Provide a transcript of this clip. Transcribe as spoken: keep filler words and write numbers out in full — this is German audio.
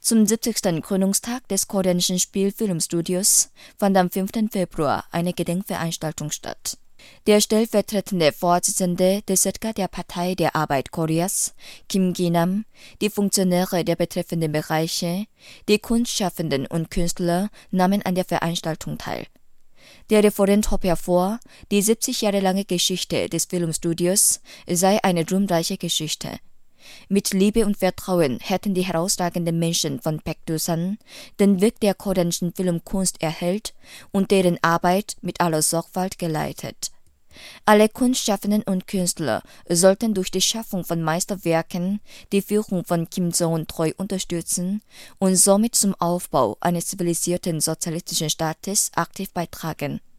Zum siebzigsten Gründungstag des koreanischen Spielfilmstudios fand am fünften Februar eine Gedenkveranstaltung statt. Der stellvertretende Vorsitzende des Z K der Partei der Arbeit Koreas, Kim Gi-nam, die Funktionäre der betreffenden Bereiche, die Kunstschaffenden und Künstler nahmen an der Veranstaltung teil. Der Referent hob hervor, die siebzig Jahre lange Geschichte des Filmstudios sei eine ruhmreiche Geschichte. Mit Liebe und Vertrauen hätten die herausragenden Menschen von Paektusan den Weg der koreanischen Filmkunst erhellt und deren Arbeit mit aller Sorgfalt geleitet. Alle Kunstschaffenden und Künstler sollten durch die Schaffung von Meisterwerken die Führung von Kim Jong-un treu unterstützen und somit zum Aufbau eines zivilisierten sozialistischen Staates aktiv beitragen.